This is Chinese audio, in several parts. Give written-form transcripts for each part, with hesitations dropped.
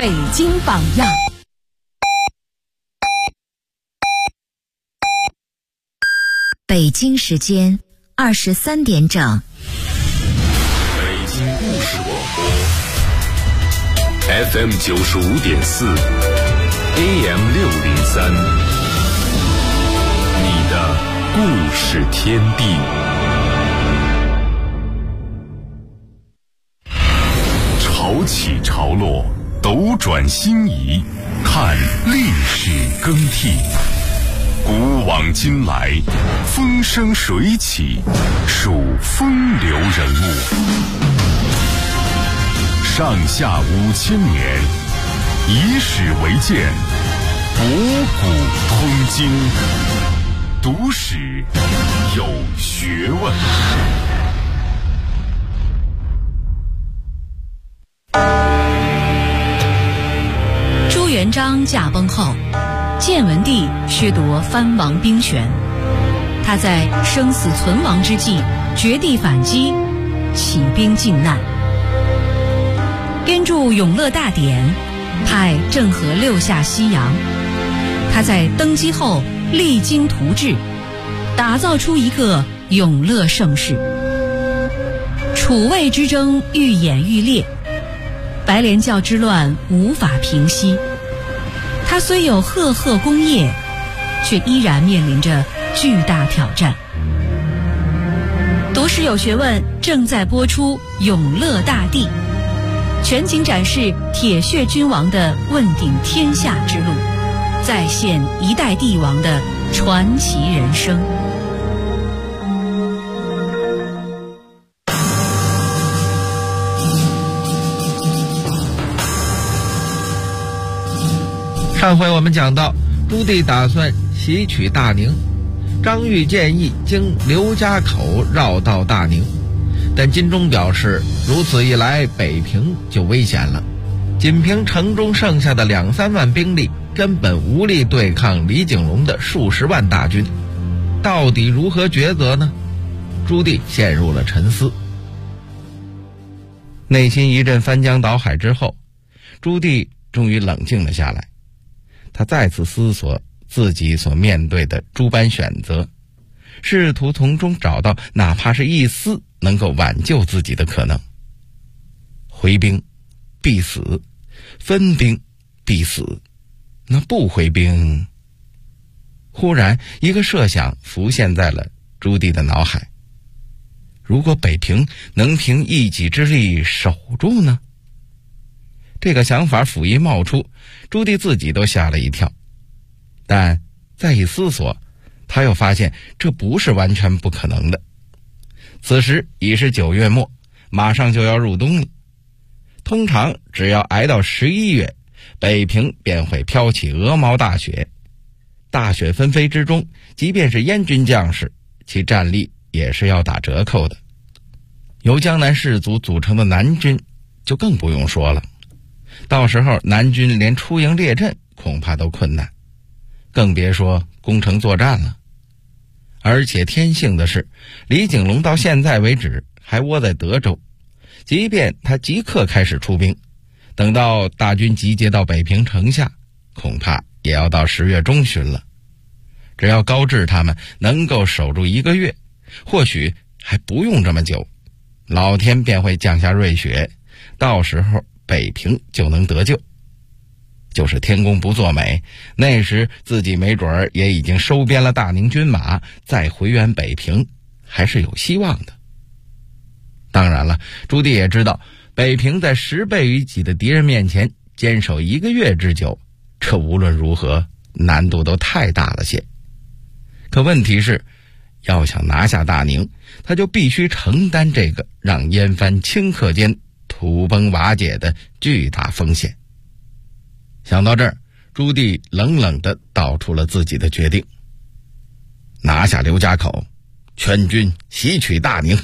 北京榜样。 北京时间23点整。 北京故事广播 FM 95.4 AM 603，你的故事天地。潮起潮落，斗转星移，看历史更替。古往今来，风生水起，数风流人物。上下5000年，以史为鉴，博古通今，读史有学问。 朱元璋驾崩后，建文帝削夺藩王兵权，他在生死存亡之际绝地反击，起兵靖难，编著《永乐大典》，派郑和六下西洋。他在登基后励精图治，打造出一个永乐盛世。楚魏之争愈演愈烈，白莲教之乱无法平息。他虽有赫赫功业，却依然面临着巨大挑战。读史有学问正在播出《永乐大帝》，全景展示铁血君王的问鼎天下之路，再现一代帝王的传奇人生。 上回我们讲到，朱棣打算袭取大宁，张玉建议经刘家口绕道大宁，但金钟表示，如此一来北平就危险了，仅凭城中剩下的2-3万兵力根本无力对抗李景龙的数十万大军，到底如何抉择呢？朱棣陷入了沉思。内心一阵翻江倒海之后，朱棣终于冷静了下来。他再次思索自己所面对的诸般选择，试图从中找到哪怕是一丝能够挽救自己的可能。回兵必死，分兵必死，那不回兵？忽然一个设想浮现在了朱棣的脑海，如果北平能凭一己之力守住呢？这个想法甫一冒出，朱棣自己都吓了一跳，但再一思索，他又发现这不是完全不可能的。此时已是9月末，马上就要入冬了，通常只要挨到11月，北平便会飘起鹅毛大雪。大雪纷飞之中，即便是燕军将士，其战力也是要打折扣的。由江南士族组成的南军就更不用说了，到时候南军连出营列阵恐怕都困难，更别说攻城作战了。而且天幸的是，李景龙到现在为止还窝在德州，即便他即刻开始出兵，等到大军集结到北平城下，恐怕也要到10月中旬了。只要高志他们能够守住1个月，或许还不用这么久，老天便会降下瑞雪，到时候北平就能得救。就是天公不作美，那时自己没准儿也已经收编了大宁军马，再回援北平还是有希望的。当然了，朱棣也知道北平在10倍于己的敌人面前坚守1个月之久，这无论如何难度都太大了些。可问题是，要想拿下大宁，他就必须承担这个让燕藩顷刻间土崩瓦解的巨大风险。想到这儿，朱棣冷冷地道出了自己的决定：拿下刘家口，全军袭取大宁。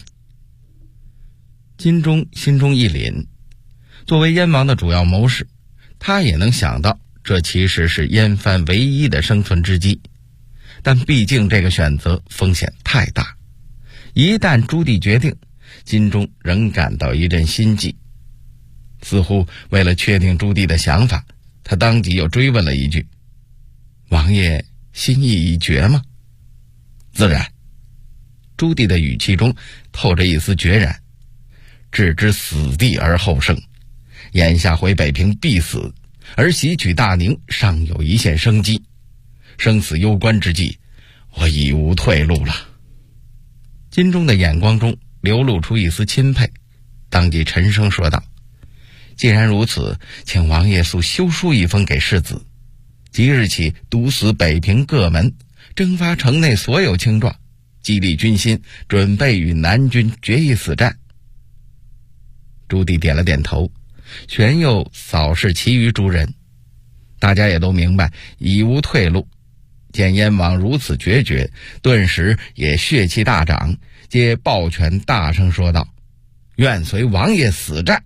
金钟心中一凛，作为燕王的主要谋士，他也能想到这其实是燕藩唯一的生存之机，但毕竟这个选择风险太大，一旦朱棣决定，金钟仍感到一阵心悸。 似乎为了确定朱棣的想法，他当即又追问了一句：王爷心意已决吗？自然。朱棣的语气中透着一丝决然，置之死地而后生，眼下回北平必死，而袭取大宁尚有一线生机，生死攸关之际，我已无退路了。金钟的眼光中流露出一丝钦佩，当即沉声说道：既然如此，请王爷速修书一封给世子，即日起毒死北平各门，征发城内所有青壮，激励军心，准备与南军决一死战。朱棣点了点头，旋又扫视其余诸人，大家也都明白已无退路。见燕王如此决绝，顿时也血气大涨，皆抱拳大声说道：愿随王爷死战。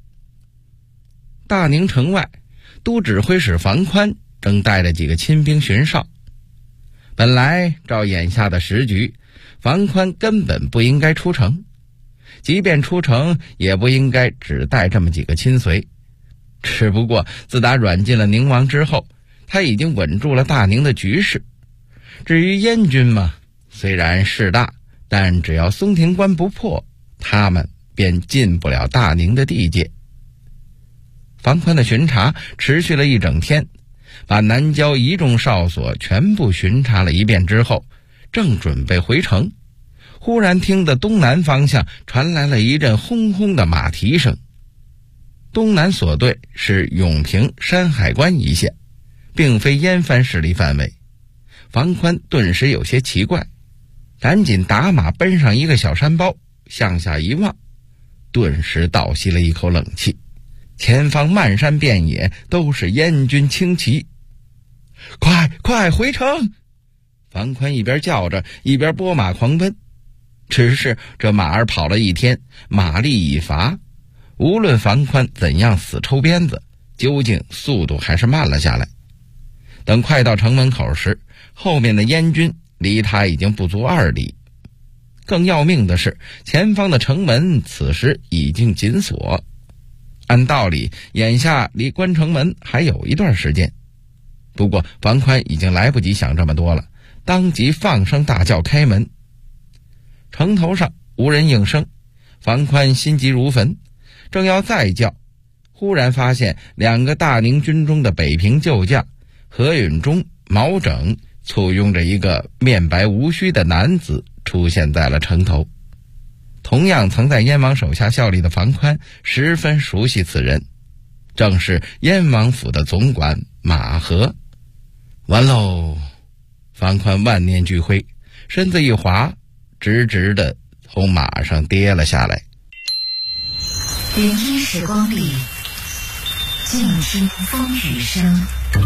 大宁城外，都指挥使房宽正带着几个亲兵巡哨。本来照眼下的时局，房宽根本不应该出城，即便出城也不应该只带这么几个亲随。只不过自打软禁了宁王之后，他已经稳住了大宁的局势。至于燕军嘛，虽然势大，但只要松亭关不破，他们便进不了大宁的地界。房宽的巡查持续了一整天，把南郊一众哨所全部巡查了一遍之后，正准备回城，忽然听得东南方向传来了一阵轰轰的马蹄声。东南所对是永平、山海关一线，并非燕藩势力范围。房宽顿时有些奇怪，赶紧打马奔上一个小山包，向下一望，顿时倒吸了一口冷气。前方漫山遍野都是燕军轻骑。快回城！房宽一边叫着，一边拨马狂奔。只是这马儿跑了一天，马力已乏，无论房宽怎样死抽鞭子，究竟速度还是慢了下来。等快到城门口时，后面的燕军离他已经不足2里。更要命的是，前方的城门此时已经紧锁。按道理，眼下离关城门还有一段时间。不过房宽已经来不及想这么多了，当即放声大叫开门。城头上无人应声，房宽心急如焚，正要再叫，忽然发现2个大宁军中的北平旧将何允中、毛整簇拥着一个面白无须的男子出现在了城头。同样曾在燕王手下效力的房宽十分熟悉此人，正是燕王府的总管马和。完喽！房宽万念俱灰，身子一滑，直直的从马上跌了下来。 人因时光里，静听风雨声。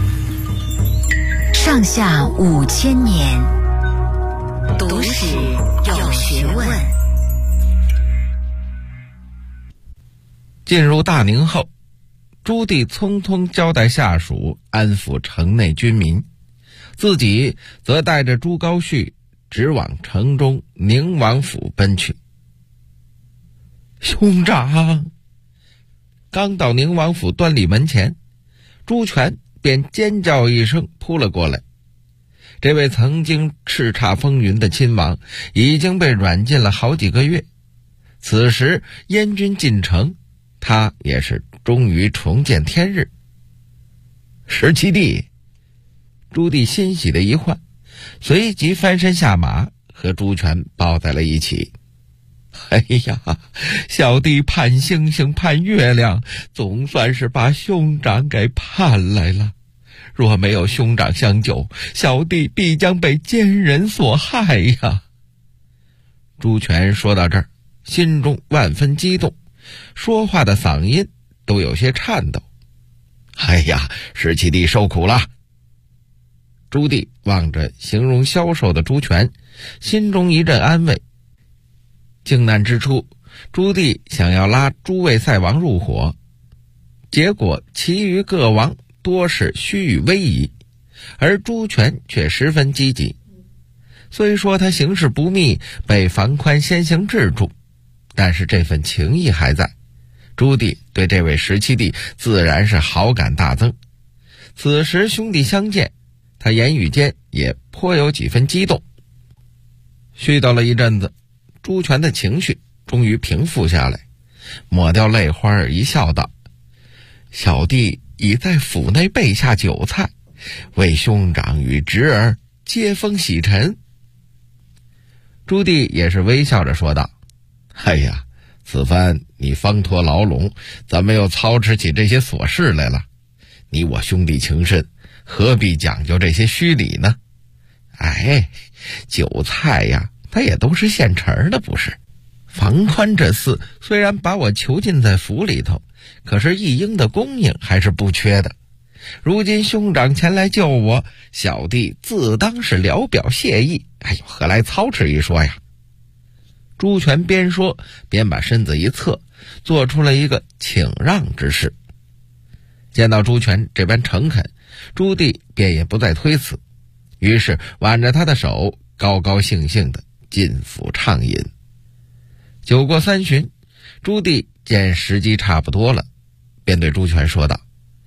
上下5000年，读史有学问。 进入大宁后，朱棣匆匆交代下属安抚城内军民，自己则带着朱高煦直往城中宁王府奔去。兄长！刚到宁王府端礼门前，朱权便尖叫一声扑了过来。这位曾经叱咤风云的亲王已经被软禁了好几个月，此时燕军进城，他也是终于重见天日。17弟！朱棣欣喜的一唤，随即翻身下马，和朱权抱在了一起。哎呀，小弟盼星星盼月亮，总算是把兄长给盼来了。若没有兄长相救，小弟必将被奸人所害呀。朱权说到这儿，心中万分激动，说话的嗓音都有些颤抖。哎呀，17弟受苦了。朱棣望着形容消瘦的朱权，心中一阵安慰。靖难之初，朱棣想要拉诸位塞王入伙，结果其余各王多是虚与委蛇，而朱权却十分积极。虽说他行事不密，被房宽先行制住，但是这份情谊还在。朱棣对这位17弟自然是好感大增。此时兄弟相见，他言语间也颇有几分激动。絮叨了一阵子，朱全的情绪终于平复下来，抹掉泪花儿一笑道：小弟已在府内备下酒菜，为兄长与侄儿接风洗尘。朱棣也是微笑着说道：哎呀，此番你方脱牢笼，怎么又操持起这些琐事来了？你我兄弟情深，何必讲究这些虚礼呢？哎，酒菜呀，它也都是现成的，不是？房宽这厮虽然把我囚禁在府里头，可是一应的供应还是不缺的。如今兄长前来救我，小弟自当是聊表谢意。哎呦，何来操持一说呀？朱全边说边把身子一侧，做出了一个请让之势。见到朱全这般诚恳，朱棣便也不再推辞，于是挽着他的手，高高兴兴地进府畅饮。酒过3巡，朱棣见时机差不多了，便对朱全说道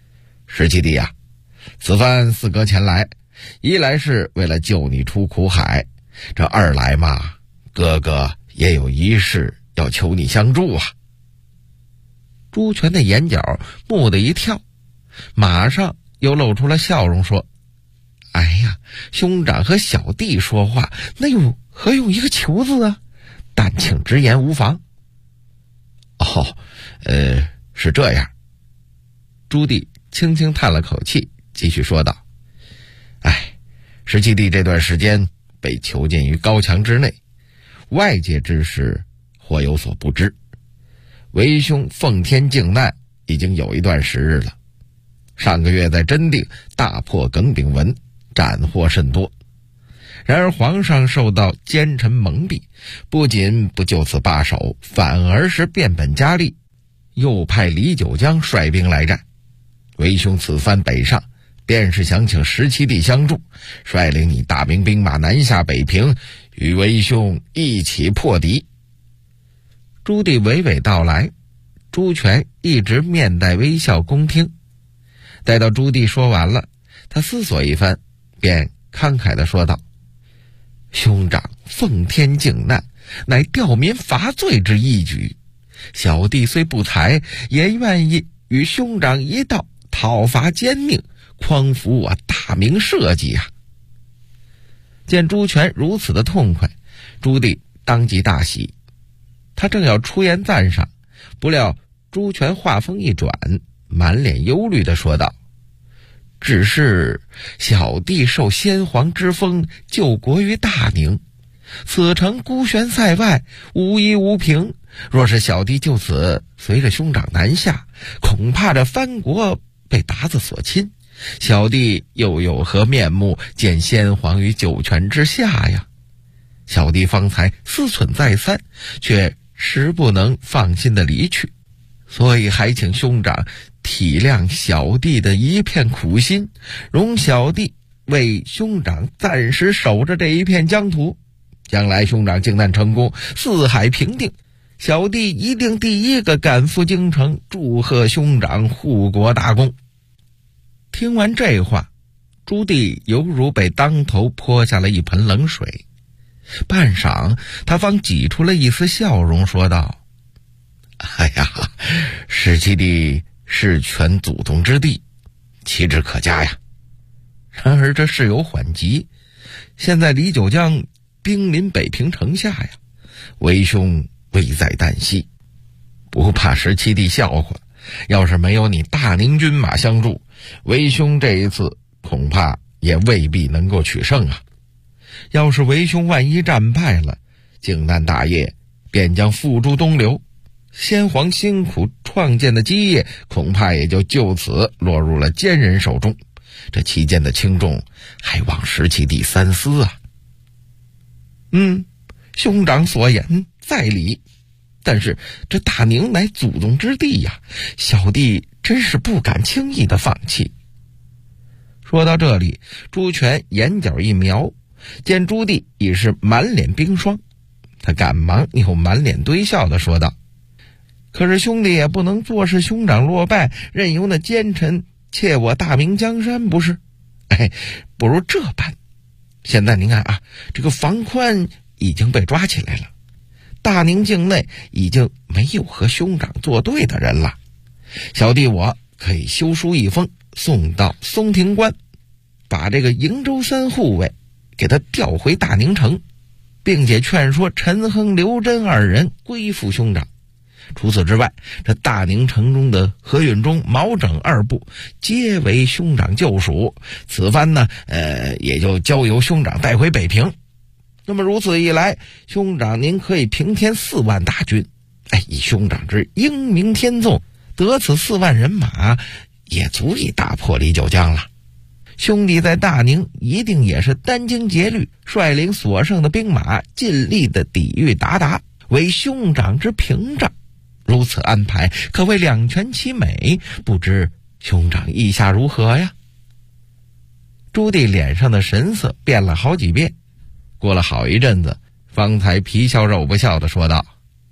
：17弟啊，此番四哥前来，一来是为了救你出苦海，这二来嘛，哥哥也有一事要求你相助啊。朱全的眼角蓦地一跳，马上又露出了笑容，说：哎呀，兄长和小弟说话，那又何用一个求字啊？但请直言无妨。哦，是这样。朱棣轻轻叹了口气，继续说道：哎，17弟这段时间被囚禁于高墙之内，外界之事或有所不知。为兄奉天靖难已经有一段时日了，上个月在真定大破耿炳文，斩获甚多。然而皇上受到奸臣蒙蔽，不仅不就此罢手，反而是变本加厉，又派李九江率兵来战。为兄此番北上，便是想请17弟相助，率领你大明兵马南下北平，与为兄一起破敌。朱棣娓娓道来，朱全一直面带微笑恭听。待到朱棣说完了，他思索一番，便慷慨地说道：兄长奉天靖难，乃吊民伐罪之义举，小弟虽不才，也愿意与兄长一道讨伐奸佞，匡扶我大明社稷啊。见朱全如此的痛快，朱棣当即大喜。他正要出言赞赏，不料朱全话锋一转，满脸忧虑地说道：只是小弟受先皇之封，救国于大宁，此城孤悬塞外，无依无凭，若是小弟就此随着兄长南下，恐怕这藩国被鞑子所侵，小弟又有何面目见先皇于九泉之下呀？小弟方才思忖再三，却实不能放心的离去，所以还请兄长体谅小弟的一片苦心，容小弟为兄长暂时守着这一片疆土，将来兄长靖难成功，四海平定，小弟一定第一个赶赴京城，祝贺兄长护国大功。听完这话，朱棣犹如被当头泼下了一盆冷水，半晌他方挤出了一丝笑容，说道：哎呀，17弟是全祖宗之地，其志可嘉呀。然而这事有缓急，现在李九江兵临北平城下呀，为兄危在旦夕，不怕17弟笑话，要是没有你大宁军马相助，为兄这一次恐怕也未必能够取胜啊。要是为兄万一战败了，靖难大业便将付诸东流，先皇辛苦创建的基业恐怕也就此落入了奸人手中，这期间的轻重还望17弟三思啊。兄长所言在理，但是这大宁乃祖宗之地呀，小弟真是不敢轻易的放弃。说到这里，朱全眼角一瞄，见朱棣已是满脸冰霜，他赶忙又满脸堆笑地说道： 可是兄弟也不能坐视兄长落败，任由那奸臣窃我大明江山，不是？不如这般，现在您看啊，这个房宽已经被抓起来了，大宁境内已经没有和兄长作对的人了。小弟我可以修书一封，送到松亭关，把这个瀛州3护卫给他调回大宁城，并且劝说陈亨、刘真2人归附兄长。除此之外，这大宁城中的何允中、毛整2部皆为兄长旧属，此番呢也就交由兄长带回北平。那么如此一来，兄长您可以平添4万大军，以兄长之英明天纵，得此4万人马也足以大破李九江了。兄弟在大宁一定也是殚精竭虑，率领所剩的兵马尽力的抵御鞑靼，为兄长之屏障。如此安排可谓两全其美，不知兄长意下如何呀？朱棣脸上的神色变了好几遍，过了好一阵子，方才皮笑肉不笑地说道：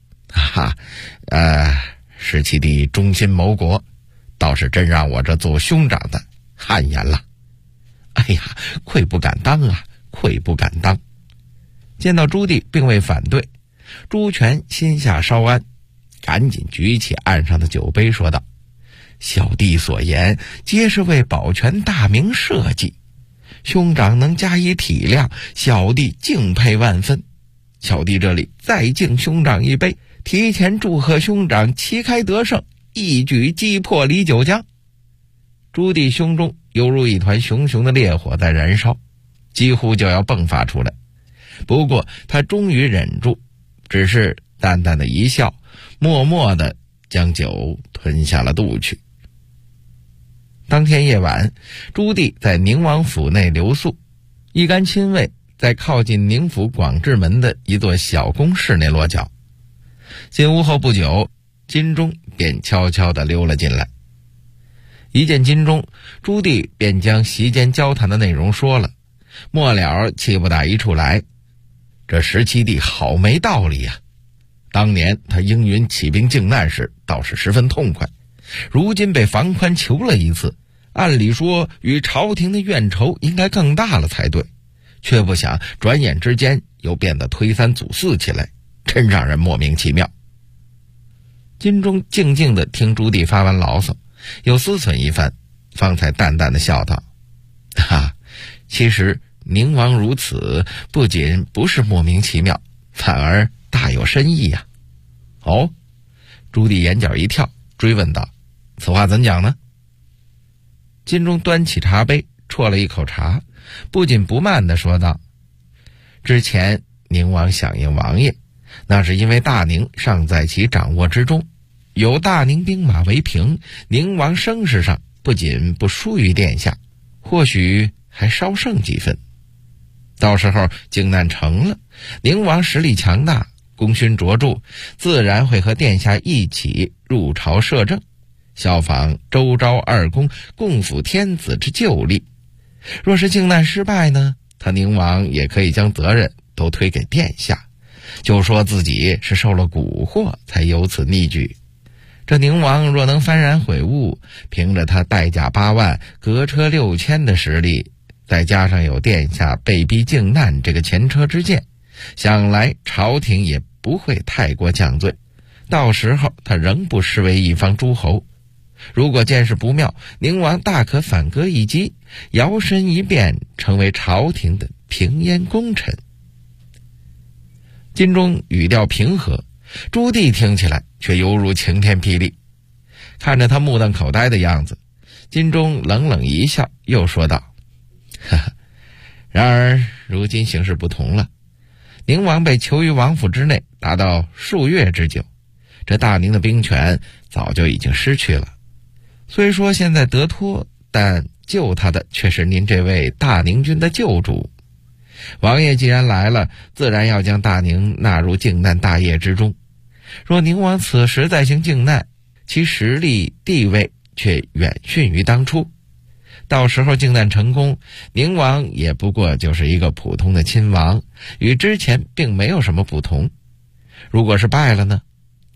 十七弟忠心谋国，倒是真让我这做兄长的汗颜了。愧不敢当啊，愧不敢当。见到朱棣并未反对，朱权心下稍安，赶紧举起案上的酒杯说道：小弟所言皆是为保全大明社稷，兄长能加以体谅，小弟敬佩万分。小弟这里再敬兄长一杯，提前祝贺兄长旗开得胜，一举击破李九江。朱棣胸中犹如一团熊熊的烈火在燃烧，几乎就要迸发出来。不过他终于忍住，只是淡淡的一笑，默默地将酒吞下了肚去。当天夜晚，朱棣在宁王府内留宿，一干亲卫在靠近宁府广治门的一座小宫室内落脚。进屋后不久，金钟便悄悄地溜了进来。一见金钟，朱棣便将席间交谈的内容说了，末了气不打一处来。这17弟好没道理呀！当年他应允起兵靖难时倒是十分痛快，如今被房宽求了一次，按理说与朝廷的怨仇应该更大了才对，却不想转眼之间又变得推三阻四起来，真让人莫名其妙。金钟静静地听朱棣发完牢骚，又思忖一番，方才淡淡地笑道：其实宁王如此，不仅不是莫名其妙，反而大有深意呀。哦，朱棣眼角一跳，追问道：此话怎讲呢？金钟端起茶杯，啜了一口茶，不紧不慢地说道：之前宁王响应王爷，那是因为大宁尚在其掌握之中，有大宁兵马为凭，宁王声势上不仅不输于殿下，或许还稍胜几分。到时候靖难成了，宁王实力强大，功勋卓著，自然会和殿下一起入朝摄政，效仿周昭2公共辅天子之旧例。若是靖难失败呢，他宁王也可以将责任都推给殿下，就说自己是受了蛊惑才有此逆举。这宁王若能幡然悔悟，凭着他带甲8万、革车6000的实力，再加上有殿下被逼靖难这个前车之鉴，想来朝廷也不会太过降罪，到时候他仍不失为一方诸侯。如果见势不妙，宁王大可反戈一击，摇身一变成为朝廷的平烟功臣。金钟语调平和，朱棣听起来却犹如晴天霹雳。看着他目瞪口呆的样子，金钟冷冷一笑，又说道：然而如今形势不同了，宁王被囚于王府之内达到数月之久，这大宁的兵权早就已经失去了。虽说现在得脱，但救他的却是您这位大宁军的救主。王爷既然来了，自然要将大宁纳入靖难大业之中。若宁王此时再行靖难，其实力地位却远逊于当初。到时候靖难成功，宁王也不过就是一个普通的亲王，与之前并没有什么不同。如果是败了呢，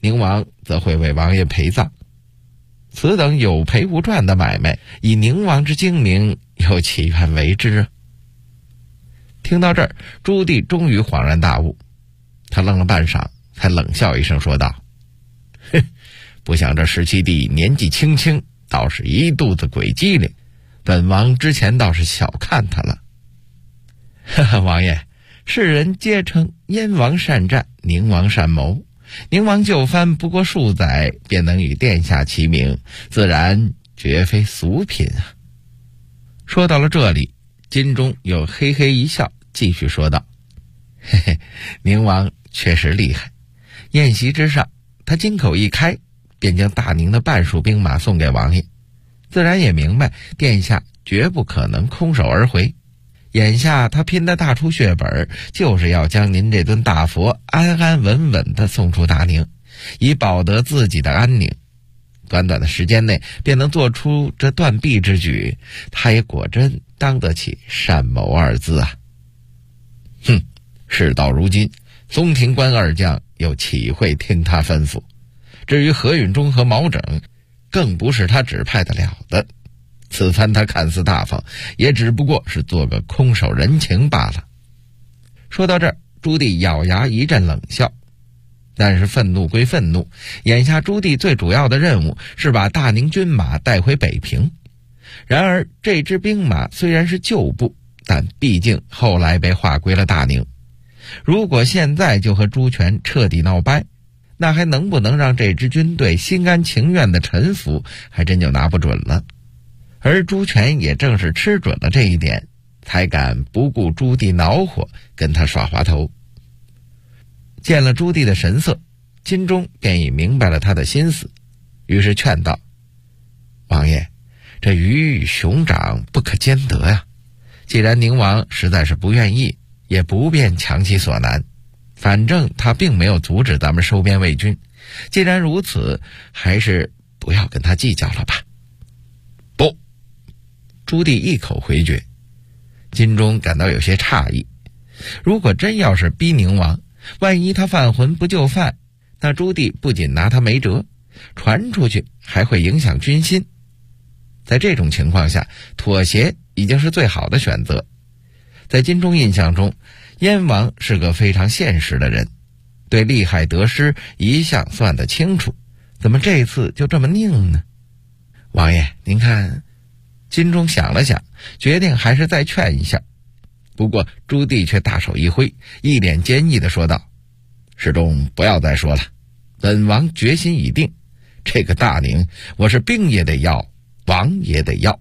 宁王则会为王爷陪葬。此等有赔无赚的买卖，以宁王之精明，又岂愿为之啊？听到这儿，朱棣终于恍然大悟，他愣了半晌，才冷笑一声说道：“哼，不想这17弟年纪轻轻，倒是一肚子鬼机灵，本王之前倒是小看他了。”哈哈，王爷，世人皆称燕王善战，宁王善谋。宁王就藩不过数载，便能与殿下齐名，自然绝非俗品啊。说到了这里，金钟又嘿嘿一笑，继续说道：“嘿嘿，宁王确实厉害。宴席之上，他金口一开，便将大宁的半数兵马送给王爷，自然也明白殿下绝不可能空手而回。眼下他拼得大出血本，就是要将您这尊大佛安安稳稳地送出大宁，以保得自己的安宁。短短的时间内便能做出这断臂之举，他也果真当得起善谋二字啊。哼，事到如今，松亭关二将又岂会听他吩咐？至于何允中和毛整，更不是他指派得了的。此番他看似大方，也只不过是做个空手人情罢了。说到这儿，朱棣咬牙一阵冷笑。但是愤怒归愤怒，眼下朱棣最主要的任务是把大宁军马带回北平。然而这支兵马虽然是旧部，但毕竟后来被划归了大宁。如果现在就和朱权彻底闹掰，那还能不能让这支军队心甘情愿的臣服，还真就拿不准了。而朱权也正是吃准了这一点，才敢不顾朱棣恼火跟他耍滑头。见了朱棣的神色，金钟便已明白了他的心思，于是劝道：“王爷，这鱼与熊掌不可兼得呀。既然宁王实在是不愿意，也不便强其所难。反正他并没有阻止咱们收编魏军，既然如此，还是不要跟他计较了吧。”不，朱棣一口回绝。金钟感到有些诧异，如果真要是逼宁王，万一他犯浑不就范，那朱棣不仅拿他没辙，传出去还会影响军心。在这种情况下，妥协已经是最好的选择。在金钟印象中，燕王是个非常现实的人，对利害得失一向算得清楚，怎么这次就这么拧呢？王爷，您看。金钟想了想，决定还是再劝一下。不过朱棣却大手一挥，一脸坚毅地说道：“世忠不要再说了，本王决心已定，这个大宁我是兵也得要，王也得要。”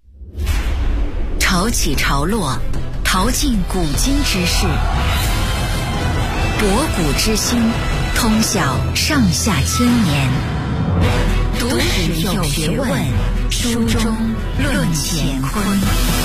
潮起潮落，淘尽古今之事，博古之心，通晓上下千年，读史有学问，书中论乾坤。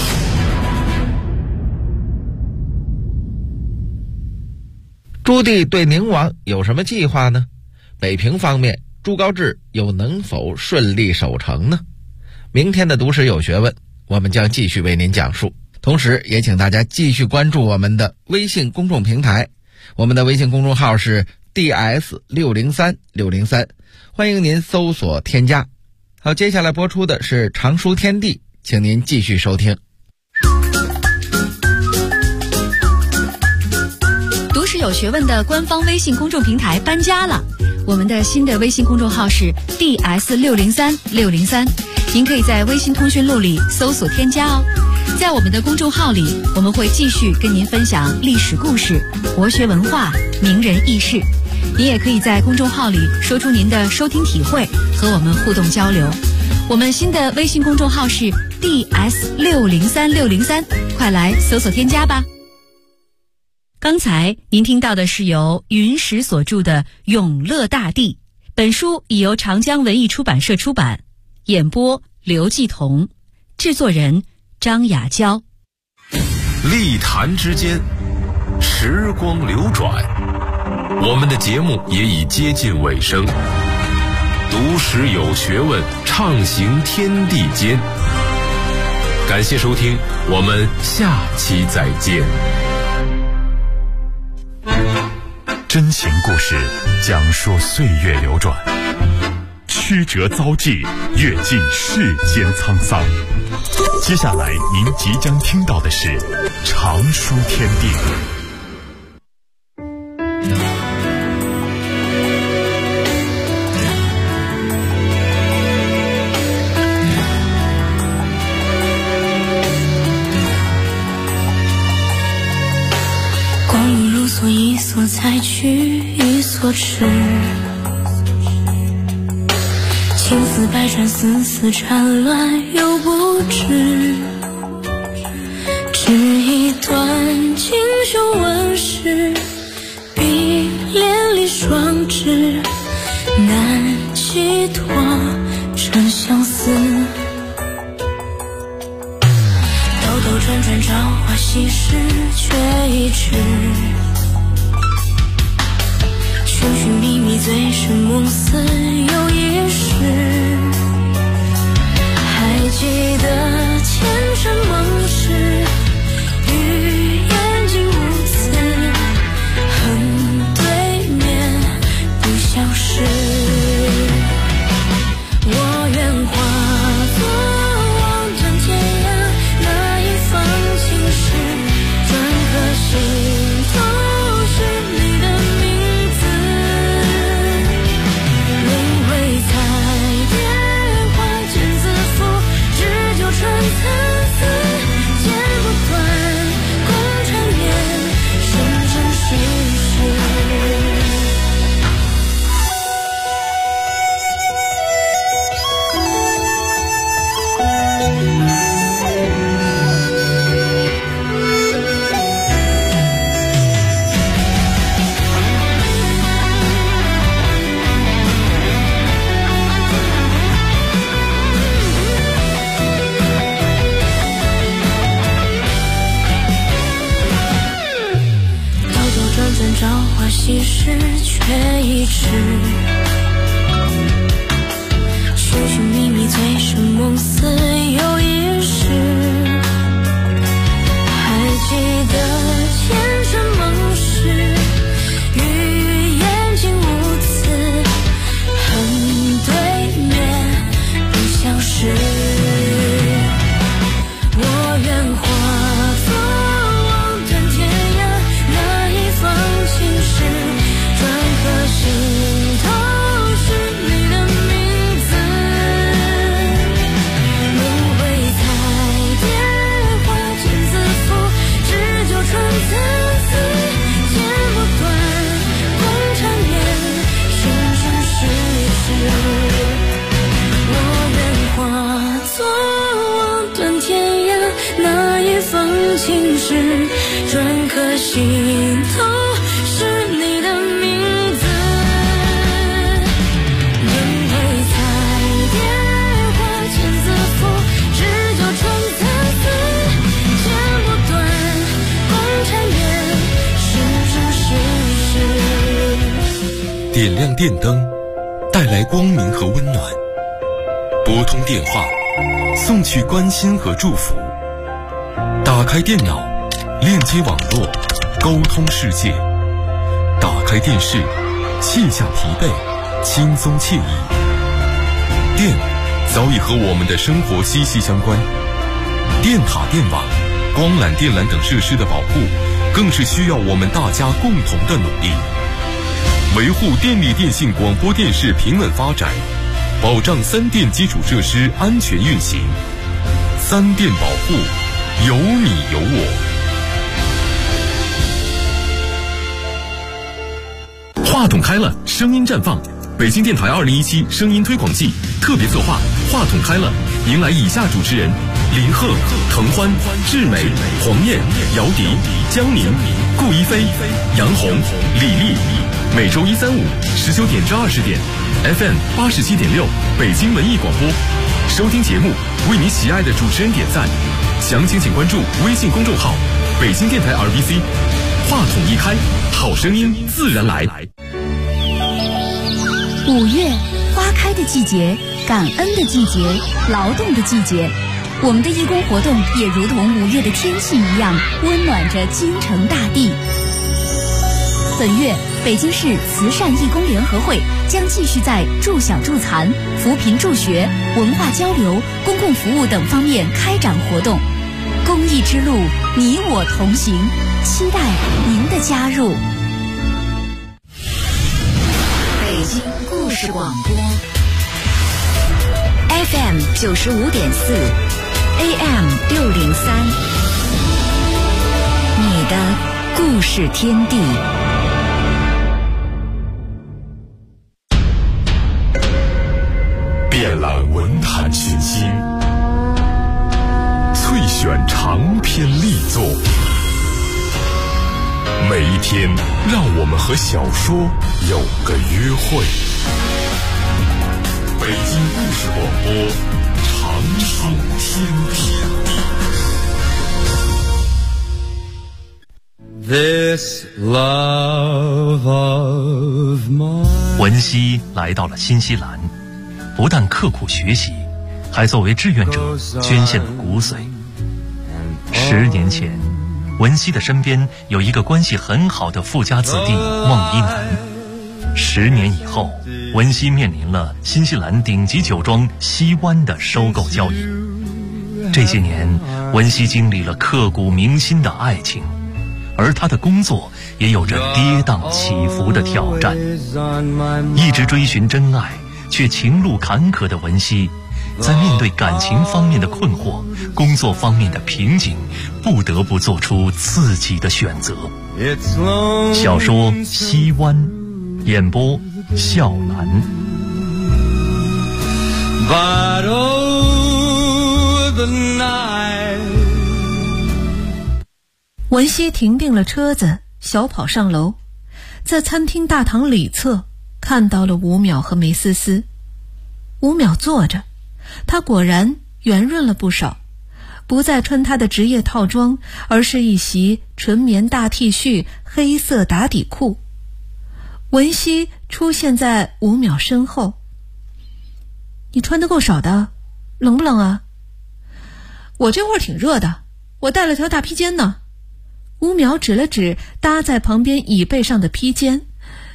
朱棣对宁王有什么计划呢？北平方面，朱高炽又能否顺利守城呢？明天的读史有学问，我们将继续为您讲述。同时也请大家继续关注我们的微信公众平台，我们的微信公众号是 DS603603，欢迎您搜索添加。好，接下来播出的是常书天地，请您继续收听。 读史有学问的官方微信公众平台搬家了，我们的新的微信公众号是 DS603603，您可以在微信通讯录里搜索添加哦。在我们的公众号里，我们会继续跟您分享历史故事、国学文化、名人轶事。您也可以在公众号里说出您的收听体会，和我们互动交流。我们新的微信公众号是 DS603603，快来搜索添加吧。刚才您听到的是由云石所著的《永乐大帝》，本书已由长江文艺出版社出版，演播刘继彤，制作人张雅娇。 历坛之间，时光流转，我们的节目也已接近尾声。读史有学问，畅行天地间。感谢收听，我们下期再见。 真情故事，讲述岁月流转，曲折遭际，阅尽世间沧桑。接下来您即将听到的是常书天地。 光阴如梭，一梭采去，一梭吃。情丝百转，丝丝缠乱又不知。只一段锦绣纹饰，碧连理双枝，难寄托真相思。兜兜转转，朝花夕拾，却已迟。寻寻觅觅，醉生梦死又一世。还记得前尘梦事，与眼睛无词，恨对面不相识。我愿化作望断天涯那一方青石，转颗心头是你的名字。轮回彩蝶花间自负，只纠缠参差，剪不断共缠绵，生生世世。朝花夕拾，却已迟。寻寻觅觅，醉生梦死又一世。还记得前尘梦事，与眼睛无词，恨对面不相识。我愿化作望断天涯那一方青石，转颗心头是你的名字。轮回彩蝶花间自负，只纠缠参差，剪不断共缠绵，生生世世。我愿化作望断天涯那一方青石，转颗心头是你的名字。轮回彩蝶花间自负，只纠缠参差，剪不断共缠绵，生生世世。 点亮电灯，带来光明和温暖；拨通电话，送去关心和祝福；打开电脑，链接网络，沟通世界；打开电视，卸下疲惫，轻松惬意。电早已和我们的生活息息相关，电塔、电网、光缆、电缆等设施的保护，更是需要我们大家共同的努力。维护电力电信广播电视平稳发展，保障三电基础设施安全运行。三电保护，有你有我。 话筒开了，声音绽放。北京电台2017声音推广季特别策划话筒开了，迎来以下主持人：林鹤、滕欢、志美、黄燕、姚笛、江宁、顾一飞、杨红、李丽。每周1、3、5 19点至20点 ，FM 87.6北京文艺广播。收听节目，为你喜爱的主持人点赞。详情请关注微信公众号“北京电台 RBC”。话筒一开，好声音自然来。 5月，花开的季节，感恩的季节，劳动的季节。我们的义工活动也如同5月的天气一样，温暖着京城大地。本月， 北京市慈善义工联合会将继续在助小助残、扶贫助学、文化交流、公共服务等方面开展活动。公益之路，你我同行，期待您的加入。 北京故事广播 FM 95.4 AM 603，你的故事天地。 遍览文坛群星，萃选长篇力作，每一天让我们和小说有个约会。北京故事广播，长寿天地。 This love of mine。 文熙来到了新西兰，不但刻苦学习，还作为志愿者捐献了骨髓。10年前，文熙的身边有一个关系很好的富家子弟孟一楠。10年以后，文熙面临了新西兰顶级酒庄西湾的收购交易。这些年，文熙经历了刻骨铭心的爱情，而他的工作也有着跌宕起伏的挑战。一直追寻真爱却情路坎坷的文熙，在面对感情方面的困惑、工作方面的瓶颈，不得不做出自己的选择。小说《西湾》，演播笑兰。 But oh, the night。 文熙停定了车子，小跑上楼，在餐厅大堂里侧看到了吴淼和梅思思。吴淼坐着，他果然圆润了不少，不再穿他的职业套装，而是一袭纯棉大 T 恤、黑色打底裤。文熙出现在吴淼身后。你穿得够少的，冷不冷啊？我这会儿挺热的，我带了条大披肩呢。吴淼指了指搭在旁边椅背上的披肩。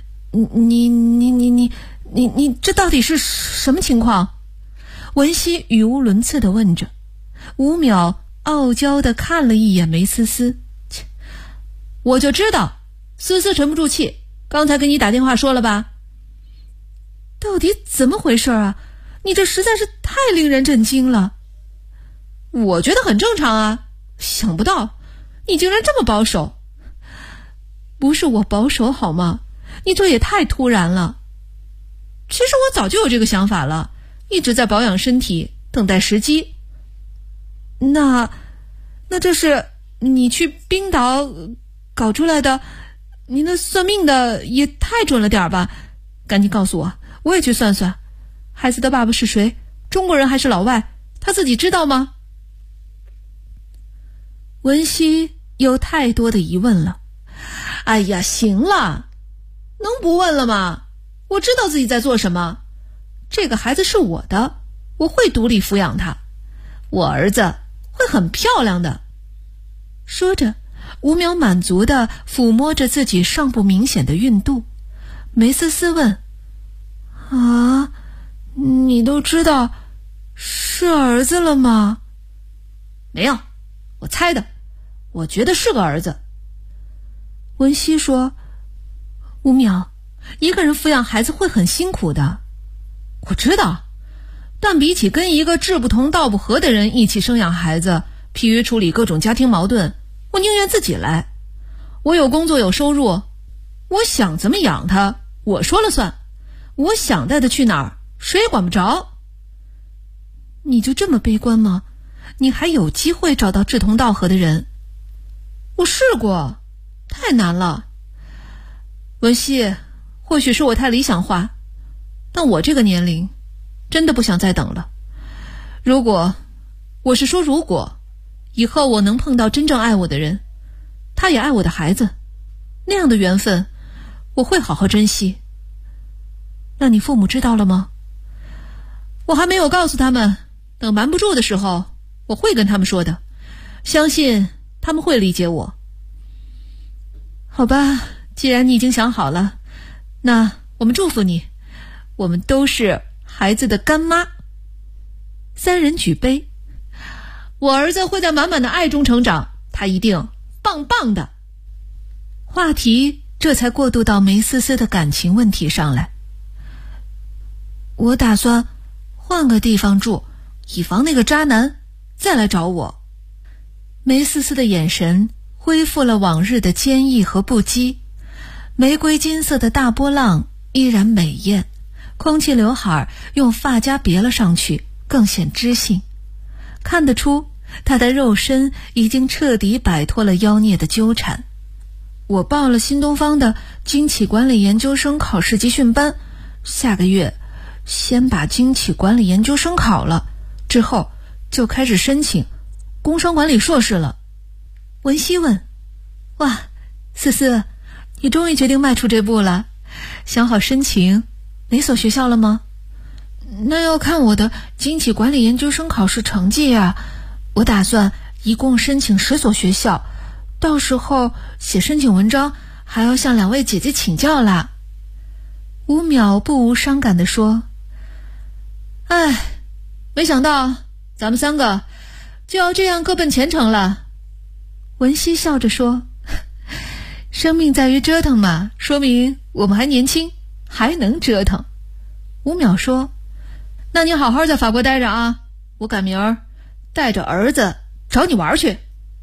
你这到底是什么情况？文熙语无伦次地问着。吴淼傲娇地看了一眼梅思思。我就知道思思沉不住气，刚才给你打电话说了吧？到底怎么回事啊？你这实在是太令人震惊了。我觉得很正常啊，想不到你竟然这么保守。不是我保守好吗？你这也太突然了。其实我早就有这个想法了，一直在保养身体，等待时机。那这是你去冰岛搞出来的？你那算命的也太准了点吧？赶紧告诉我，我也去算算。孩子的爸爸是谁？中国人还是老外？他自己知道吗？文熙有太多的疑问了。哎呀，行了，能不问了吗？我知道自己在做什么。这个孩子是我的，我会独立抚养他。我儿子会很漂亮的。说着，吴淼满足地抚摸着自己尚不明显的孕肚。梅思思问：啊，你都知道是儿子了吗？没有，我猜的，我觉得是个儿子。文熙说：吴淼，一个人抚养孩子会很辛苦的。我知道，但比起跟一个志不同道不合的人一起生养孩子，疲于处理各种家庭矛盾，我宁愿自己来。我有工作有收入，我想怎么养他，我说了算。我想带他去哪儿，谁也管不着。你就这么悲观吗？你还有机会找到志同道合的人。我试过，太难了。文熙，或许是我太理想化，但我这个年龄真的不想再等了。如果以后我能碰到真正爱我的人，他也爱我的孩子，那样的缘分我会好好珍惜。那你父母知道了吗？我还没有告诉他们，等瞒不住的时候我会跟他们说的，相信他们会理解我。好吧， 既然你已经想好了，那我们祝福你，我们都是孩子的干妈。三人举杯，我儿子会在满满的爱中成长，他一定棒棒的。话题这才过渡到梅思思的感情问题上来。我打算换个地方住，以防那个渣男再来找我。梅思思的眼神恢复了往日的坚毅和不羁，玫瑰金色的大波浪依然美艳，空气刘海用发夹别了上去，更显知性。看得出她的肉身已经彻底摆脱了妖孽的纠缠。我报了新东方的经企管理研究生考试集训班，下个月先把经企管理研究生考了，之后就开始申请工商管理硕士了。文熙问：哇，思思，你终于决定迈出这步了，想好申请哪所学校了吗？那要看我的经济管理研究生考试成绩啊，我打算一共申请10所学校，到时候写申请文章还要向2位姐姐请教啦。吴淼不无伤感地说：哎，没想到咱们3个就要这样各奔前程了。文熙笑着说：生命在于折腾嘛，说明我们还年轻，还能折腾。吴淼说：那你好好在法国待着啊，我赶明儿带着儿子找你玩去。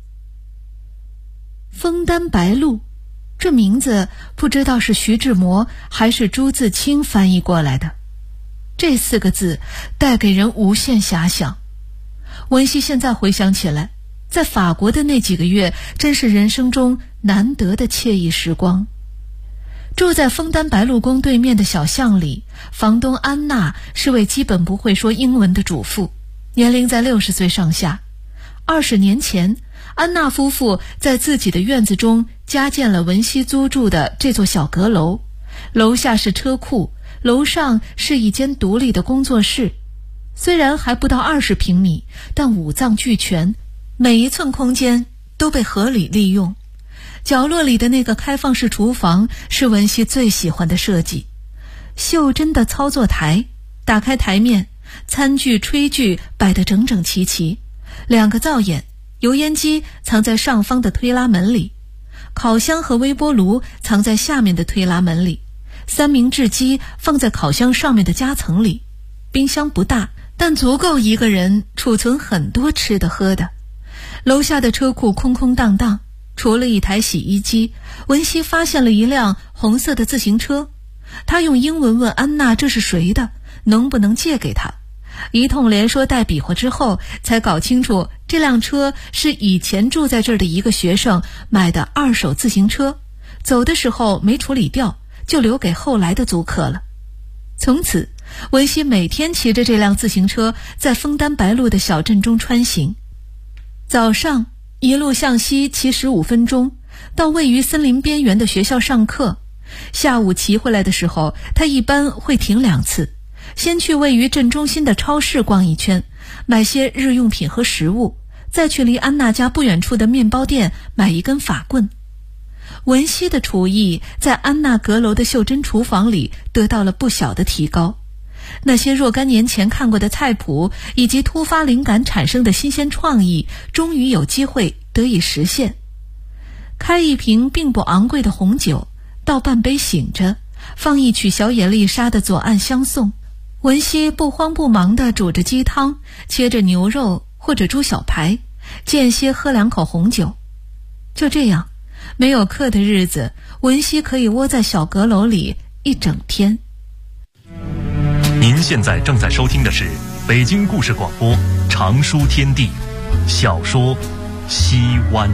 枫丹白露，这名字不知道是徐志摩还是朱自清翻译过来的，这4个字带给人无限遐想。文熙现在回想起来，在法国的那几个月真是人生中难得的惬意时光。住在枫丹白露宫对面的小巷里，房东安娜是位基本不会说英文的主妇，年龄在60岁上下。20年前，安娜夫妇在自己的院子中加建了文熙租住的这座小阁楼，楼下是车库，楼上是一间独立的工作室。虽然还不到20平米，但五脏俱全，每一寸空间都被合理利用。角落里的那个开放式厨房是文熙最喜欢的设计，袖珍的操作台，打开台面，餐具炊具摆得整整齐齐，2个灶眼，油烟机藏在上方的推拉门里，烤箱和微波炉藏在下面的推拉门里，3明治机放在烤箱上面的夹层里，冰箱不大，但足够一个人储存很多吃的喝的。楼下的车库空空荡荡，除了一台洗衣机，文熙发现了一辆红色的自行车。他用英文问安娜这是谁的，能不能借给他。一通连说带比划之后，才搞清楚这辆车是以前住在这儿的一个学生买的2手自行车，走的时候没处理掉，就留给后来的租客了。从此，文熙每天骑着这辆自行车在枫丹白露的小镇中穿行。早上一路向西骑15分钟，到位于森林边缘的学校上课。下午骑回来的时候，他一般会停2次，先去位于镇中心的超市逛一圈，买些日用品和食物，再去离安娜家不远处的面包店买一根法棍。文熙的厨艺在安娜阁楼的袖珍厨房里得到了不小的提高，那些若干年前看过的菜谱以及突发灵感产生的新鲜创意，终于有机会得以实现。开一瓶并不昂贵的红酒，倒半杯醒着，放一曲小野丽莎的左岸相送。文熙不慌不忙地煮着鸡汤，切着牛肉或者猪小排，间歇喝2口红酒。就这样，没有课的日子，文熙可以窝在小阁楼里一整天。 您现在正在收听的是北京故事广播长书天地小说《西湾》。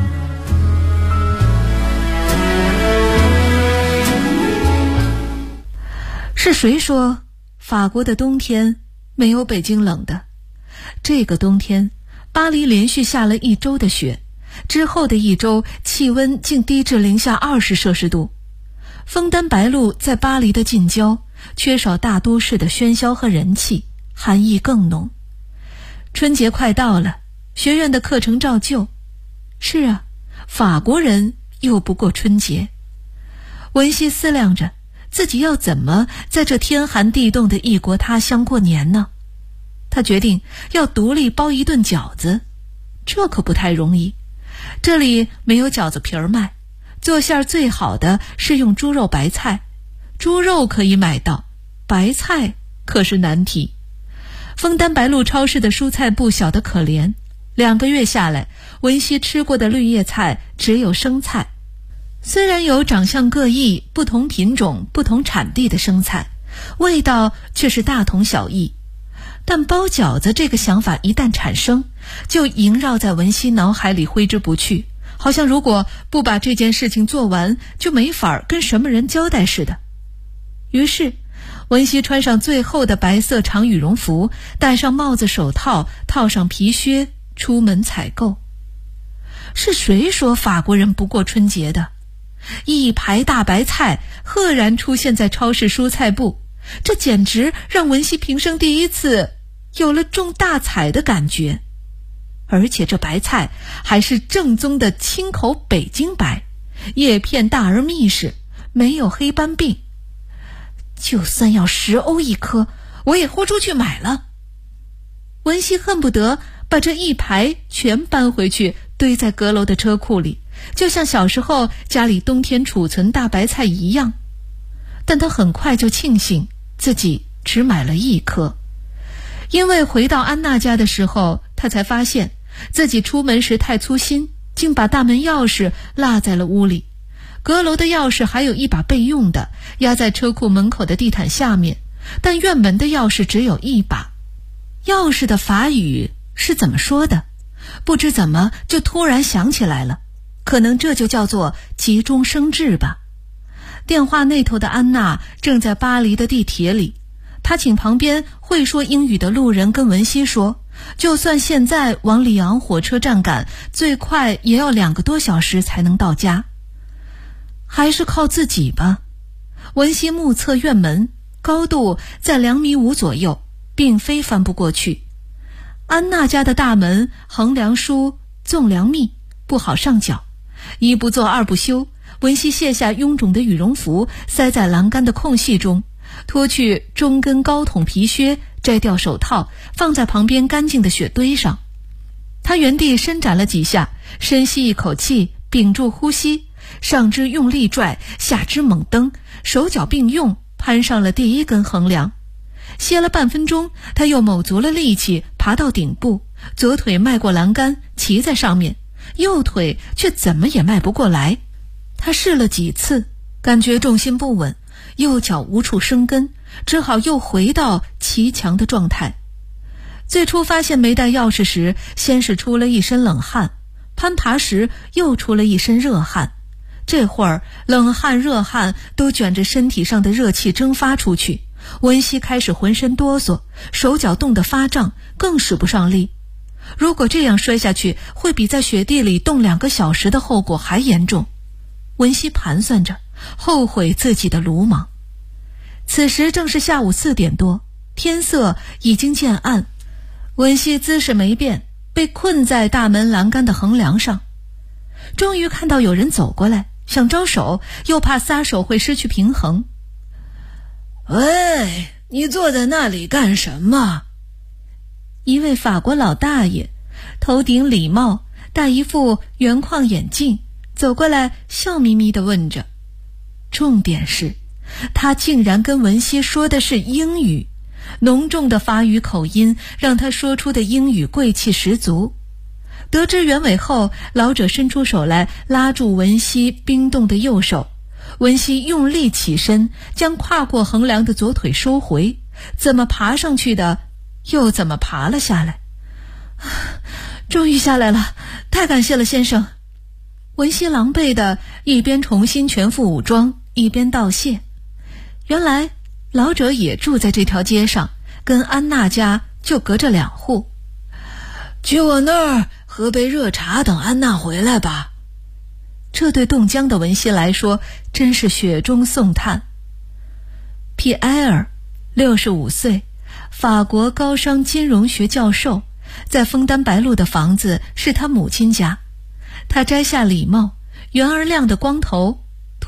是谁说法国的冬天没有北京冷的？这个冬天，巴黎连续下了1周的雪，之后的1周气温竟低至零下20摄氏度。枫丹白露在巴黎的近郊，缺少大都市的喧嚣和人气，寒意更浓。春节快到了，学院的课程照旧。是啊，法国人又不过春节。 文熙思量着自己要怎么在这天寒地冻的异国他乡过年呢？他决定要独立包一顿饺子，这可不太容易。这里没有饺子皮儿卖，做馅儿最好的是用猪肉白菜，猪肉可以买到，白菜可是难题。枫丹白露超市的蔬菜部小得可怜，2个月下来，文熙吃过的绿叶菜只有生菜。虽然有长相各异、不同品种、不同产地的生菜，味道却是大同小异。但包饺子这个想法一旦产生，就萦绕在文熙脑海里挥之不去，好像如果不把这件事情做完，就没法跟什么人交代似的。于是文熙穿上最厚的白色长羽绒服，戴上帽子手套，套上皮靴，出门采购。是谁说法国人不过春节的？一排大白菜赫然出现在超市蔬菜部，这简直让文熙平生第一次有了中大彩的感觉。而且这白菜还是正宗的清口北京白，叶片大而密实，没有黑斑病。就算要10欧一颗，我也豁出去买了。文熙恨不得把这一排全搬回去，堆在阁楼的车库里，就像小时候家里冬天储存大白菜一样。但他很快就庆幸自己只买了1颗，因为回到安娜家的时候，他才发现自己出门时太粗心，竟把大门钥匙落在了屋里。阁楼的钥匙还有一把备用的，压在车库门口的地毯下面，但院门的钥匙只有1把。钥匙的法语是怎么说的？不知怎么就突然想起来了，可能这就叫做急中生智吧。电话那头的安娜正在巴黎的地铁里，她请旁边会说英语的路人跟文熙说，就算现在往里昂火车站赶，最快也要2个多小时才能到家。还是靠自己吧。文熙目测院门，高度在2.5米左右，并非翻不过去。安娜家的大门横梁书纵2米，不好上脚。一不做二不休，文熙卸下臃肿的羽绒服，塞在栏杆的空隙中，脱去中跟高筒皮靴，摘掉手套，放在旁边干净的雪堆上。他原地伸展了几下，深吸一口气，屏住呼吸，上肢用力拽，下肢猛蹬，手脚并用，攀上了第1根横梁。歇了半分钟，他又卯足了力气爬到顶部，左腿迈过栏杆，骑在上面，右腿却怎么也迈不过来。他试了几次，感觉重心不稳，右脚无处生根，只好又回到骑墙的状态。最初发现没带钥匙时，先是出了一身冷汗，攀爬时又出了一身热汗。这会儿冷汗热汗都卷着身体上的热气蒸发出去，文熙开始浑身哆嗦，手脚冻得发胀，更使不上力。如果这样摔下去，会比在雪地里冻2个小时的后果还严重。文熙盘算着，后悔自己的鲁莽。此时正是下午4点多，天色已经渐暗。文熙姿势没变，被困在大门栏杆的横梁上。终于看到有人走过来，想招手，又怕撒手会失去平衡。喂，你坐在那里干什么？一位法国老大爷，头顶礼帽，戴一副圆框眼镜，走过来笑眯眯地问着。重点是，他竟然跟文熙说的是英语，浓重的法语口音让他说出的英语贵气十足。得知原委后，老者伸出手来拉住文熙冰冻的右手。文熙用力起身，将跨过横梁的左腿收回，怎么爬上去的，又怎么爬了下来。终于下来了，太感谢了，先生。文熙狼狈的一边重新全副武装，一边道谢。原来老者也住在这条街上，跟安娜家就隔着2户。去我那儿喝杯热茶，等安娜回来吧。这对冻僵的文熙来说真是雪中送炭。皮埃尔65岁，法国高商金融学教授，在枫丹白露的房子是他母亲家。他摘下礼帽，圆而亮的光头，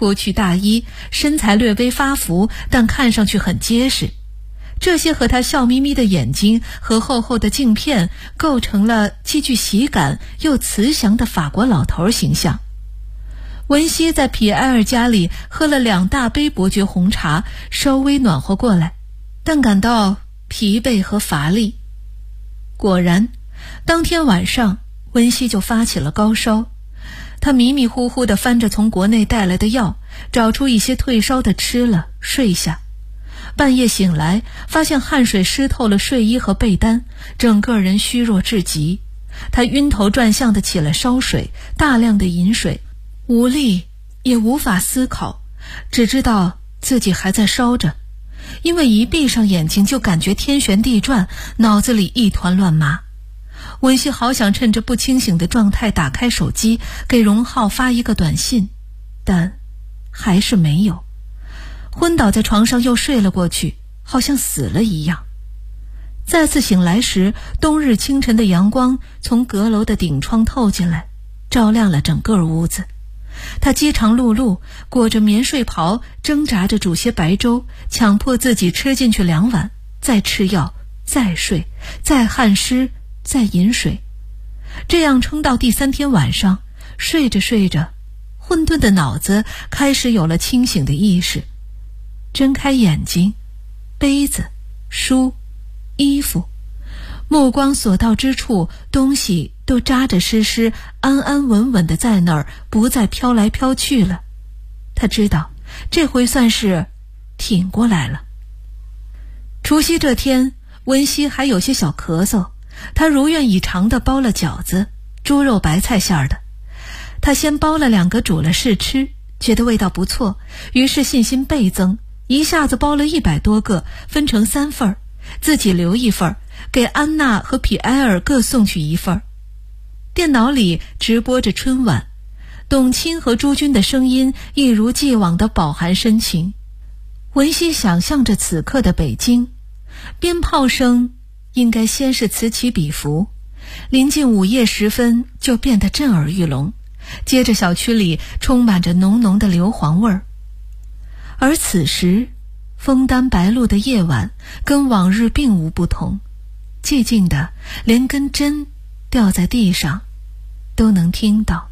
脱去大衣，身材略微发福，但看上去很结实。这些和他笑眯眯的眼睛和厚厚的镜片构成了既具喜感又慈祥的法国老头形象。文熙在皮埃尔家里喝了2大杯伯爵红茶，稍微暖和过来，但感到疲惫和乏力。果然，当天晚上文熙就发起了高烧。他迷迷糊糊地翻着从国内带来的药，找出一些退烧的吃了，睡下。半夜醒来，发现汗水湿透了睡衣和被单，整个人虚弱至极。他晕头转向地起来烧水，大量的饮水，无力也无法思考，只知道自己还在烧着。因为一闭上眼睛就感觉天旋地转，脑子里一团乱麻。文熙好想趁着不清醒的状态打开手机，给荣浩发一个短信，但还是没有。昏倒在床上又睡了过去，好像死了一样。再次醒来时，冬日清晨的阳光从阁楼的顶窗透进来，照亮了整个屋子。他饥肠辘辘，裹着棉睡袍，挣扎着煮些白粥，强迫自己吃进去2碗，再吃药，再睡，再汗湿，再饮水。这样撑到第3天晚上，睡着睡着，混沌的脑子开始有了清醒的意识。睁开眼睛，杯子、书、衣服，目光所到之处，东西都扎扎实实，安安稳稳地在那儿，不再飘来飘去了。他知道，这回算是挺过来了。除夕这天，文熙还有些小咳嗽，他如愿以偿地包了饺子，猪肉白菜馅儿的。他先包了2个煮了试吃，觉得味道不错，于是信心倍增，一下子包了100多个，分成3份，自己留1份，给安娜和皮埃尔各送去1份。电脑里直播着春晚，董卿和朱军的声音一如既往的饱含深情。文熙想象着此刻的北京，鞭炮声应该先是此起彼伏，临近午夜时分就变得震耳欲聋，接着小区里充满着浓浓的硫磺味儿。而此时枫丹白露的夜晚跟往日并无不同，寂静的连根针掉在地上都能听到。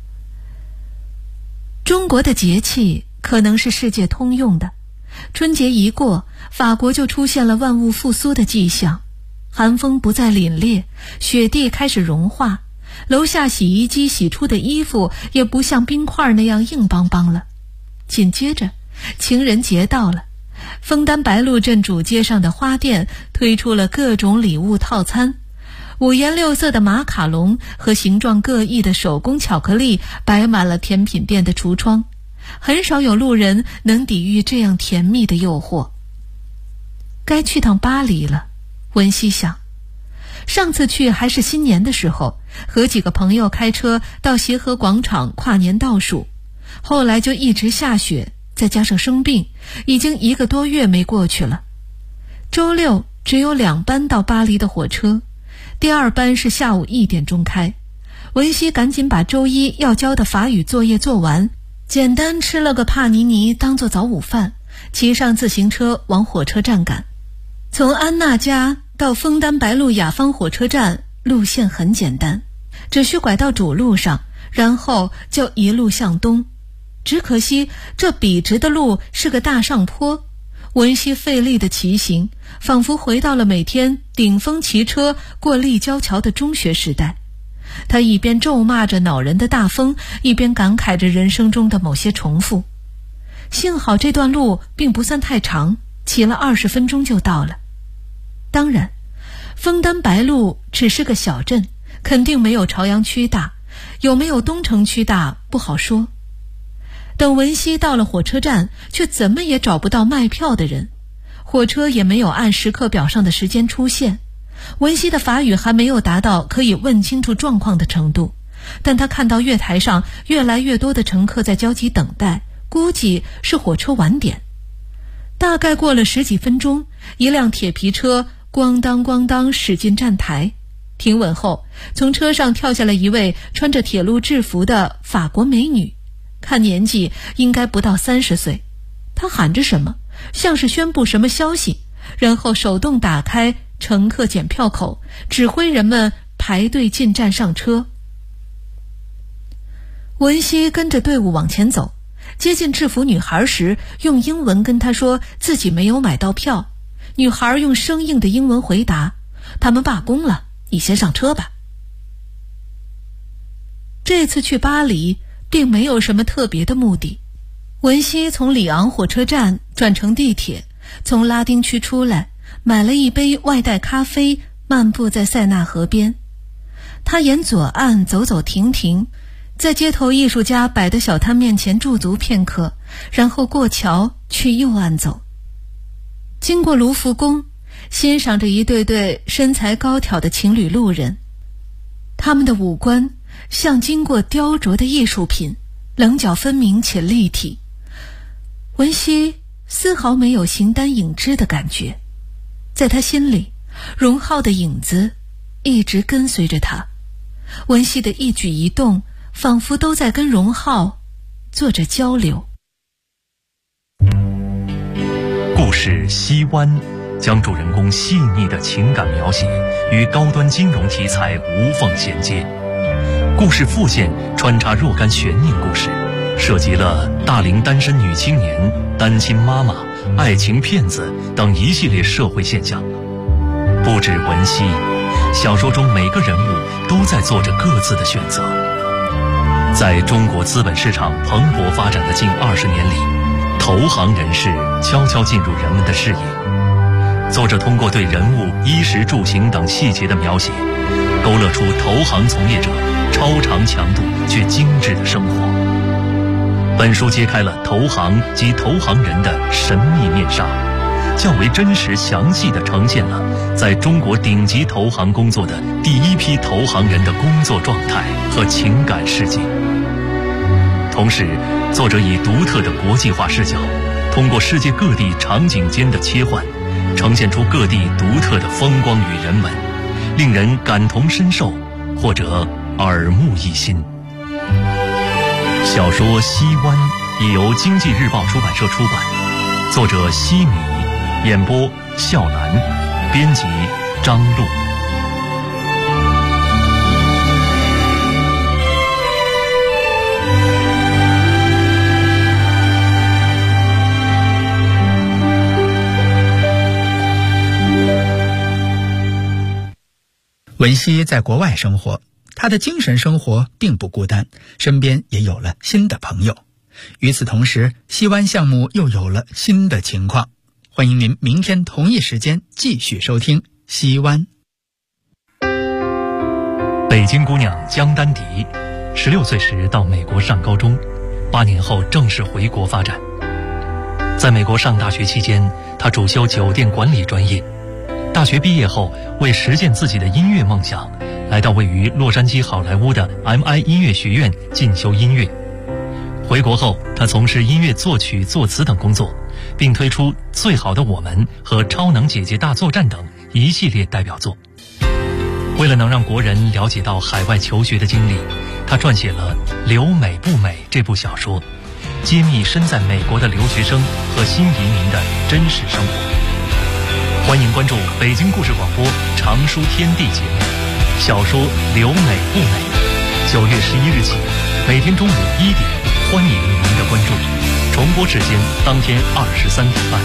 中国的节气可能是世界通用的，春节一过，法国就出现了万物复苏的迹象，寒风不再凛冽，雪地开始融化，楼下洗衣机洗出的衣服也不像冰块那样硬邦邦了。紧接着情人节到了，枫丹白露镇主街上的花店推出了各种礼物套餐，五颜六色的马卡龙和形状各异的手工巧克力摆满了甜品店的橱窗，很少有路人能抵御这样甜蜜的诱惑。该去趟巴黎了，文熙想。上次去还是新年的时候，和几个朋友开车到协和广场跨年倒数，后来就一直下雪，再加上生病，已经1个多月没过去了。周六只有2班到巴黎的火车，第2班是下午1点钟开。文熙赶紧把周一要交的法语作业做完，简单吃了个帕尼尼当做早午饭，骑上自行车往火车站赶。从安娜家到枫丹白露雅芳火车站路线很简单，只需拐到主路上，然后就一路向东。只可惜这笔直的路是个大上坡，文熙费力的骑行，仿佛回到了每天顶风骑车过立交桥的中学时代。他一边咒骂着恼人的大风，一边感慨着人生中的某些重复。幸好这段路并不算太长，骑了20分钟就到了。当然，枫丹白露只是个小镇，肯定没有朝阳区大，有没有东城区大不好说。等文熙到了火车站，却怎么也找不到卖票的人，火车也没有按时刻表上的时间出现。文熙的法语还没有达到可以问清楚状况的程度，但他看到月台上越来越多的乘客在焦急等待，估计是火车晚点。大概过了10几分钟，一辆铁皮车咣当咣当驶进站台，停稳后，从车上跳下了一位穿着铁路制服的法国美女， 看年纪应该不到30岁。他喊着什么，像是宣布什么消息，然后手动打开乘客检票口，指挥人们排队进站上车。文熙跟着队伍往前走，接近制服女孩时，用英文跟她说自己没有买到票。女孩用生硬的英文回答：他们罢工了，你先上车吧。这次去巴黎并没有什么特别的目的。文熙从里昂火车站转乘地铁，从拉丁区出来，买了一杯外带咖啡，漫步在塞纳河边。他沿左岸走走停停，在街头艺术家摆的小摊面前驻足片刻，然后过桥去右岸走。经过卢浮宫，欣赏着一对对身材高挑的情侣路人，他们的五官像经过雕琢的艺术品，棱角分明且立体。文熙丝毫没有形单影只的感觉，在他心里，荣浩的影子一直跟随着他。文熙的一举一动仿佛都在跟荣浩做着交流。 故事《西湾》将主人公细腻的情感描写与高端金融题材无缝衔接。故事副线穿插若干悬念故事，涉及了大龄单身女青年、单亲妈妈、爱情骗子等一系列社会现象。不止文熙，小说中每个人物都在做着各自的选择。在中国资本市场蓬勃发展的近20年里，投行人士悄悄进入人们的视野。作者通过对人物衣食住行等细节的描写，勾勒出投行从业者超长强度却精致的生活。本书揭开了投行及投行人的神秘面纱，较为真实详细地呈现了在中国顶级投行工作的第一批投行人的工作状态和情感世界。同时，作者以独特的国际化视角，通过世界各地场景间的切换，呈现出各地独特的风光与人文，令人感同身受或者耳目一新。小说《西湾》已由经济日报出版社出版，作者西米，演播笑兰，编辑张璐。 文熙在国外生活，他的精神生活并不孤单，身边也有了新的朋友。与此同时，西湾项目又有了新的情况。欢迎您明天同一时间继续收听西湾。 北京姑娘江丹迪，16岁时到美国上高中，8年后正式回国发展。在美国上大学期间，她主修酒店管理专业。大学毕业后，为实现自己的音乐梦想，来到位于洛杉矶好莱坞的 MI 音乐学院进修音乐。回国后，他从事音乐作曲、作词等工作，并推出《最好的我们》和《超能姐姐大作战》等一系列代表作。为了能让国人了解到海外求学的经历，他撰写了《留美不美》这部小说，揭秘身在美国的留学生和新移民的真实生活。欢迎关注北京故事广播常书天地节目小说《留美不美》，9月11日起，每天中午1点，欢迎您的关注。重播时间当天23点半。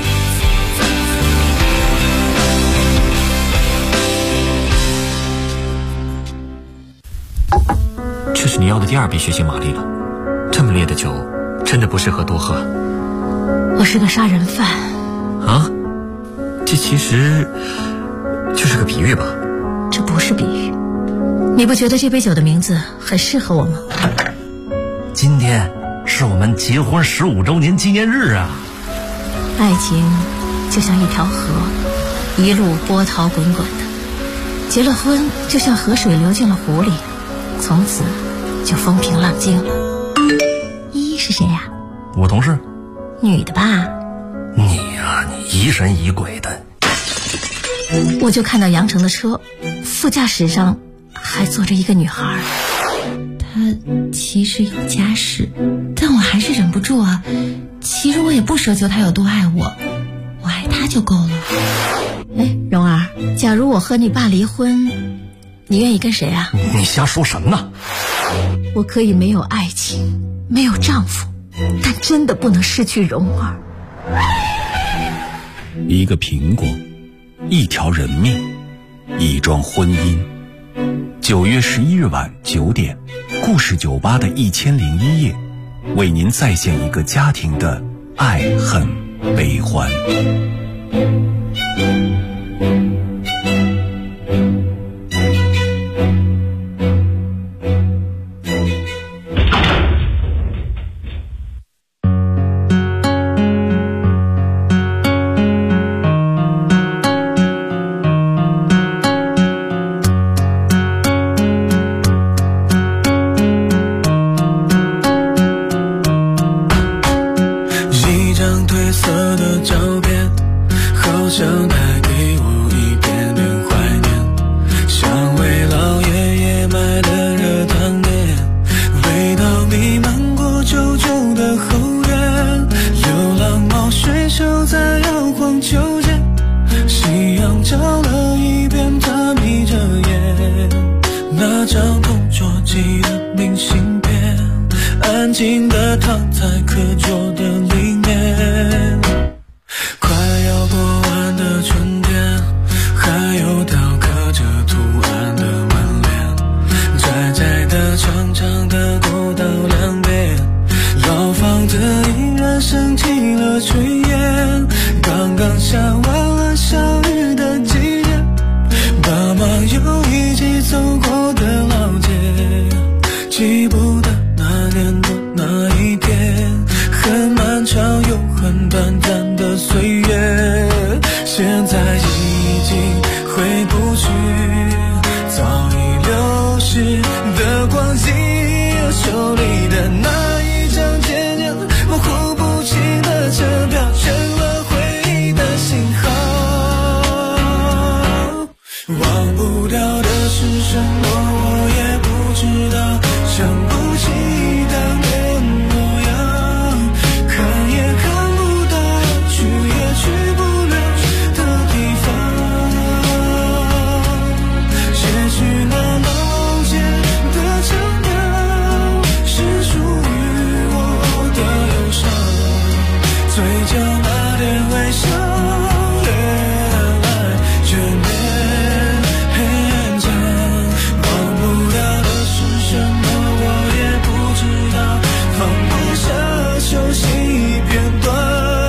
这是你要的第2笔血腥玛丽了，这么烈的酒真的不适合多喝。 我是个杀人犯啊？这其实就是个比喻吧？ 这不是比喻。你不觉得这杯酒的名字很适合我吗？ 今天是我们结婚15周年纪念日啊！ 爱情就像一条河，一路波涛滚滚的。结了婚就像河水流进了湖里，从此就风平浪静了。依依是谁呀？ 我同事。 女的吧？ 你呀，你疑神疑鬼的。 我就看到杨成的车，副驾驶上还坐着一个女孩， 他其实有家室，但我还是忍不住啊。其实我也不奢求他有多爱我，我爱他就够了。哎，蓉儿，假如我和你爸离婚，你愿意跟谁啊？ 你瞎说什么呢？ 我可以没有爱情，没有丈夫，但真的不能失去蓉儿。 一个苹果，一条人命，一桩婚姻。9月11日晚9点，故事酒吧的1001夜，为您再现一个家庭的爱恨悲欢。 的光景，手里的那一张简简模糊